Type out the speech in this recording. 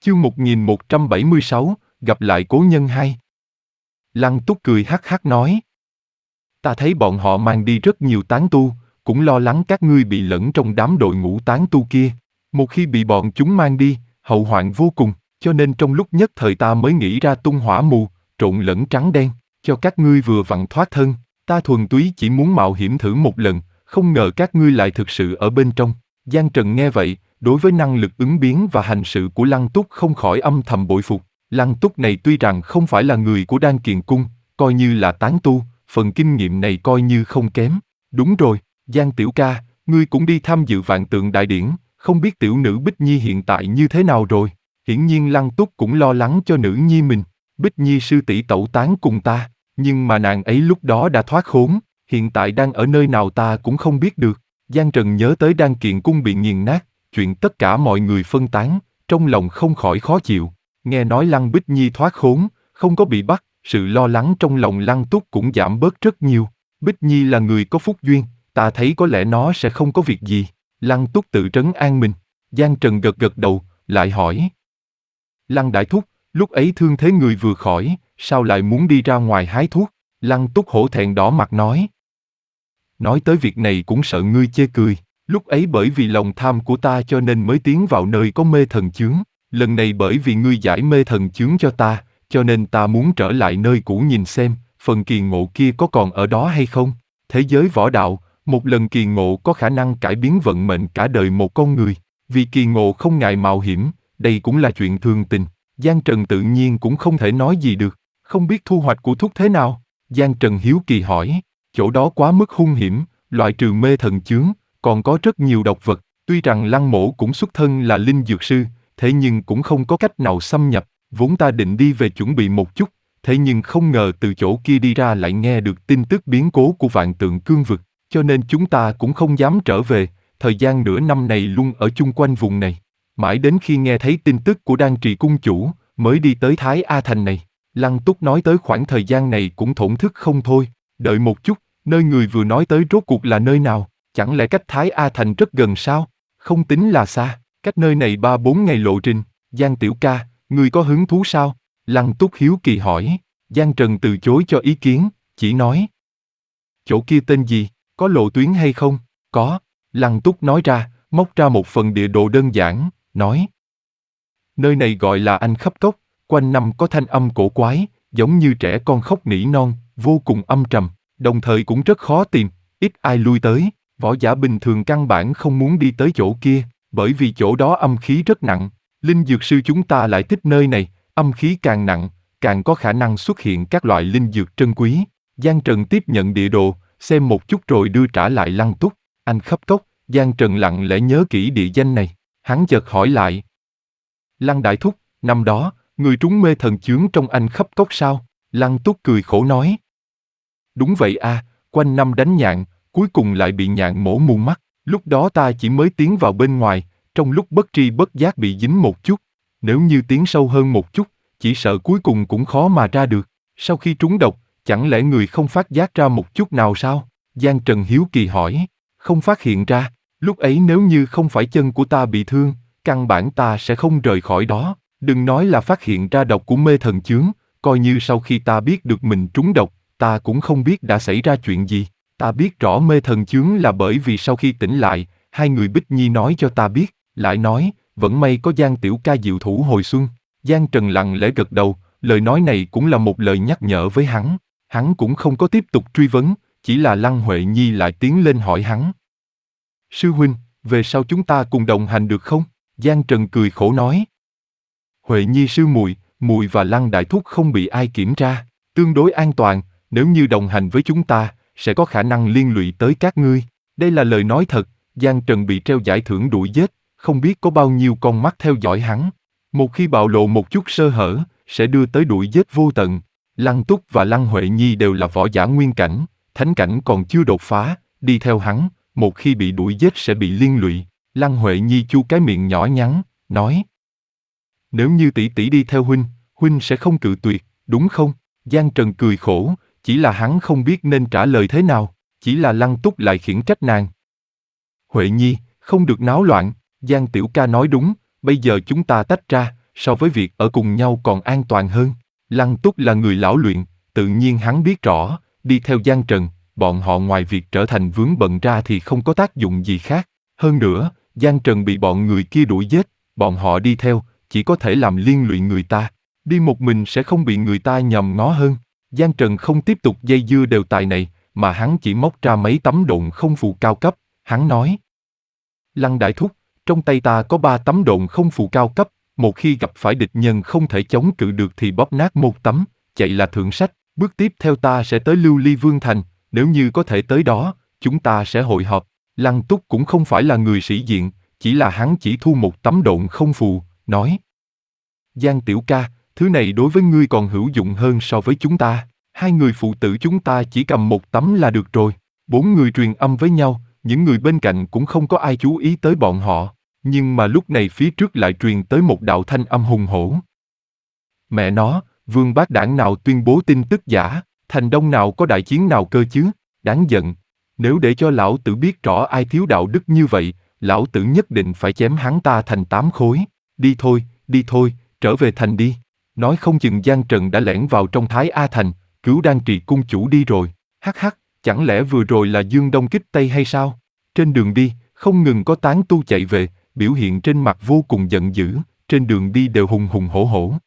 Chương 1176, gặp lại cố nhân hai. Lăng Túc cười hắc hắc nói. Ta thấy bọn họ mang đi rất nhiều tán tu, cũng lo lắng các ngươi bị lẫn trong đám đội ngũ tán tu kia. Một khi bị bọn chúng mang đi, hậu hoạn vô cùng, cho nên trong lúc nhất thời ta mới nghĩ ra tung hỏa mù, trộn lẫn trắng đen, cho các ngươi vừa vặn thoát thân. Ta thuần túy chỉ muốn mạo hiểm thử một lần, không ngờ các ngươi lại thực sự ở bên trong. Giang Trần nghe vậy, đối với năng lực ứng biến và hành sự của Lăng Túc không khỏi âm thầm bội phục. Lăng Túc này tuy rằng không phải là người của Đan Kiền Cung, coi như là tán tu, phần kinh nghiệm này coi như không kém. Đúng rồi, Giang tiểu ca, ngươi cũng đi tham dự Vạn Tượng Đại Điển, không biết tiểu nữ Bích Nhi hiện tại như thế nào rồi? Hiển nhiên Lăng Túc cũng lo lắng cho nữ nhi mình. Bích Nhi sư tỷ tẩu tán cùng ta, nhưng mà nàng ấy lúc đó đã thoát khốn, hiện tại đang ở nơi nào ta cũng không biết được. Giang Trần nhớ tới Đan Kiền Cung bị nghiền nát, chuyện tất cả mọi người phân tán, trong lòng không khỏi khó chịu. Nghe nói Lăng Bích Nhi thoát khốn, không có bị bắt, sự lo lắng trong lòng Lăng Túc cũng giảm bớt rất nhiều. Bích Nhi là người có phúc duyên, ta thấy có lẽ nó sẽ không có việc gì. Lăng Túc tự trấn an mình. Giang Trần gật gật đầu, lại hỏi. Lăng đại thúc, lúc ấy thương thế người vừa khỏi, sao lại muốn đi ra ngoài hái thuốc? Lăng Túc hổ thẹn đỏ mặt nói. Nói tới việc này cũng sợ ngươi chê cười. Lúc ấy bởi vì lòng tham của ta cho nên mới tiến vào nơi có mê thần chướng. Lần này bởi vì ngươi giải mê thần chướng cho ta, cho nên ta muốn trở lại nơi cũ nhìn xem, phần kỳ ngộ kia có còn ở đó hay không. Thế giới võ đạo, một lần kỳ ngộ có khả năng cải biến vận mệnh cả đời một con người. Vì kỳ ngộ không ngại mạo hiểm, đây cũng là chuyện thường tình. Giang Trần tự nhiên cũng không thể nói gì được, không biết thu hoạch của thuốc thế nào. Giang Trần hiếu kỳ hỏi, chỗ đó quá mức hung hiểm, loại trừ mê thần chướng, còn có rất nhiều độc vật. Tuy rằng Lăng Mỗ cũng xuất thân là linh dược sư, thế nhưng cũng không có cách nào xâm nhập. Vốn ta định đi về chuẩn bị một chút, thế nhưng không ngờ từ chỗ kia đi ra lại nghe được tin tức biến cố của Vạn Tượng Cương vực, cho nên chúng ta cũng không dám trở về. Thời gian nửa năm này luôn ở chung quanh vùng này. Mãi đến khi nghe thấy tin tức của Đan Trì cung chủ, mới đi tới Thái A Thành này. Lăng Túc nói tới khoảng thời gian này cũng thổn thức không thôi. Đợi một chút, nơi người vừa nói tới rốt cuộc là nơi nào? Chẳng lẽ cách Thái A Thành rất gần sao? Không tính là xa, cách nơi này 3-4 ngày lộ trình. Giang tiểu ca, người có hứng thú sao? Lăng Túc hiếu kỳ hỏi. Giang Trần từ chối cho ý kiến, chỉ nói. Chỗ kia tên gì, có lộ tuyến hay không? Có. Lăng Túc nói ra, móc ra một phần địa đồ đơn giản, nói. Nơi này gọi là Anh Khắp Cốc, quanh năm có thanh âm cổ quái, giống như trẻ con khóc nỉ non, vô cùng âm trầm, đồng thời cũng rất khó tìm, ít ai lui tới. Võ giả bình thường căn bản không muốn đi tới chỗ kia, bởi vì chỗ đó âm khí rất nặng. Linh dược sư chúng ta lại thích nơi này, âm khí càng nặng, càng có khả năng xuất hiện các loại linh dược trân quý. Giang Trần tiếp nhận địa đồ, xem một chút rồi đưa trả lại Lăng Túc. Anh Khắp Cốc, Giang Trần lặng lẽ nhớ kỹ địa danh này. Hắn chợt hỏi lại. Lăng đại thúc, năm đó, người trúng mê thần chướng trong Anh Khắp Cốc sao? Lăng Túc cười khổ nói. Đúng vậy à, quanh năm đánh nhạn, cuối cùng lại bị nhạn mổ mù mắt. Lúc đó ta chỉ mới tiến vào bên ngoài, trong lúc bất tri bất giác bị dính một chút. Nếu như tiến sâu hơn một chút, chỉ sợ cuối cùng cũng khó mà ra được. Sau khi trúng độc, chẳng lẽ người không phát giác ra một chút nào sao? Giang Trần hiếu kỳ hỏi. Không phát hiện ra, lúc ấy nếu như không phải chân của ta bị thương, căn bản ta sẽ không rời khỏi đó. Đừng nói là phát hiện ra độc của mê thần chướng, coi như sau khi ta biết được mình trúng độc, ta cũng không biết đã xảy ra chuyện gì. Ta biết rõ mê thần chướng là bởi vì sau khi tỉnh lại, hai người Bích Nhi nói cho ta biết, lại nói, vẫn may có Giang tiểu ca diệu thủ hồi xuân. Giang Trần lặng lẽ gật đầu, lời nói này cũng là một lời nhắc nhở với hắn. Hắn cũng không có tiếp tục truy vấn, chỉ là Lăng Huệ Nhi lại tiến lên hỏi hắn. Sư huynh, về sau chúng ta cùng đồng hành được không? Giang Trần cười khổ nói. Huệ Nhi sư muội, muội và Lăng đại thúc không bị ai kiểm tra, tương đối an toàn, nếu như đồng hành với chúng ta, sẽ có khả năng liên lụy tới các ngươi. Đây là lời nói thật, Giang Trần bị treo giải thưởng đuổi giết, không biết có bao nhiêu con mắt theo dõi hắn. Một khi bạo lộ một chút sơ hở, sẽ đưa tới đuổi giết vô tận. Lăng Túc và Lăng Huệ Nhi đều là võ giả nguyên cảnh, thánh cảnh còn chưa đột phá, đi theo hắn, một khi bị đuổi giết sẽ bị liên lụy. Lăng Huệ Nhi chu cái miệng nhỏ nhắn, nói. Nếu như tỷ tỷ đi theo huynh sẽ không cự tuyệt, đúng không? Giang Trần cười khổ, chỉ là hắn không biết nên trả lời thế nào, chỉ là Lăng Túc lại khiển trách nàng. Huệ Nhi, không được náo loạn, Giang tiểu ca nói đúng, bây giờ chúng ta tách ra, so với việc ở cùng nhau còn an toàn hơn. Lăng Túc là người lão luyện, tự nhiên hắn biết rõ, đi theo Giang Trần, bọn họ ngoài việc trở thành vướng bận ra thì không có tác dụng gì khác. Hơn nữa, Giang Trần bị bọn người kia đuổi giết, bọn họ đi theo, chỉ có thể làm liên lụy người ta. Đi một mình sẽ không bị người ta nhòm ngó hơn. Giang Trần không tiếp tục dây dưa đề tài này, mà hắn chỉ móc ra mấy tấm độn không phù cao cấp. Hắn nói: Lăng đại thúc, trong tay ta có 3 tấm độn không phù cao cấp, một khi gặp phải địch nhân không thể chống cự được thì bóp nát một tấm, chạy là thượng sách. Bước tiếp theo ta sẽ tới Lưu Ly Vương Thành, nếu như có thể tới đó, chúng ta sẽ hội họp. Lăng Túc cũng không phải là người sĩ diện, chỉ là hắn chỉ thu một tấm độn không phù, nói: Giang tiểu ca, thứ này đối với ngươi còn hữu dụng hơn so với chúng ta. 2 người phụ tử chúng ta chỉ cầm một tấm là được rồi. 4 người truyền âm với nhau, những người bên cạnh cũng không có ai chú ý tới bọn họ. Nhưng mà lúc này phía trước lại truyền tới một đạo thanh âm hùng hổ. Mẹ nó, vương bác đảng nào tuyên bố tin tức giả, thành đông nào có đại chiến nào cơ chứ, đáng giận. Nếu để cho lão tử biết rõ ai thiếu đạo đức như vậy, lão tử nhất định phải chém hắn ta thành 8 khối. Đi thôi, trở về thành đi. Nói không chừng Giang Trần đã lẻn vào trong Thái A Thành, cứu Đan Trì cung chủ đi rồi. Hắc hắc, chẳng lẽ vừa rồi là Dương Đông kích Tây hay sao? Trên đường đi, không ngừng có tán tu chạy về, biểu hiện trên mặt vô cùng giận dữ, trên đường đi đều hùng hùng hổ hổ.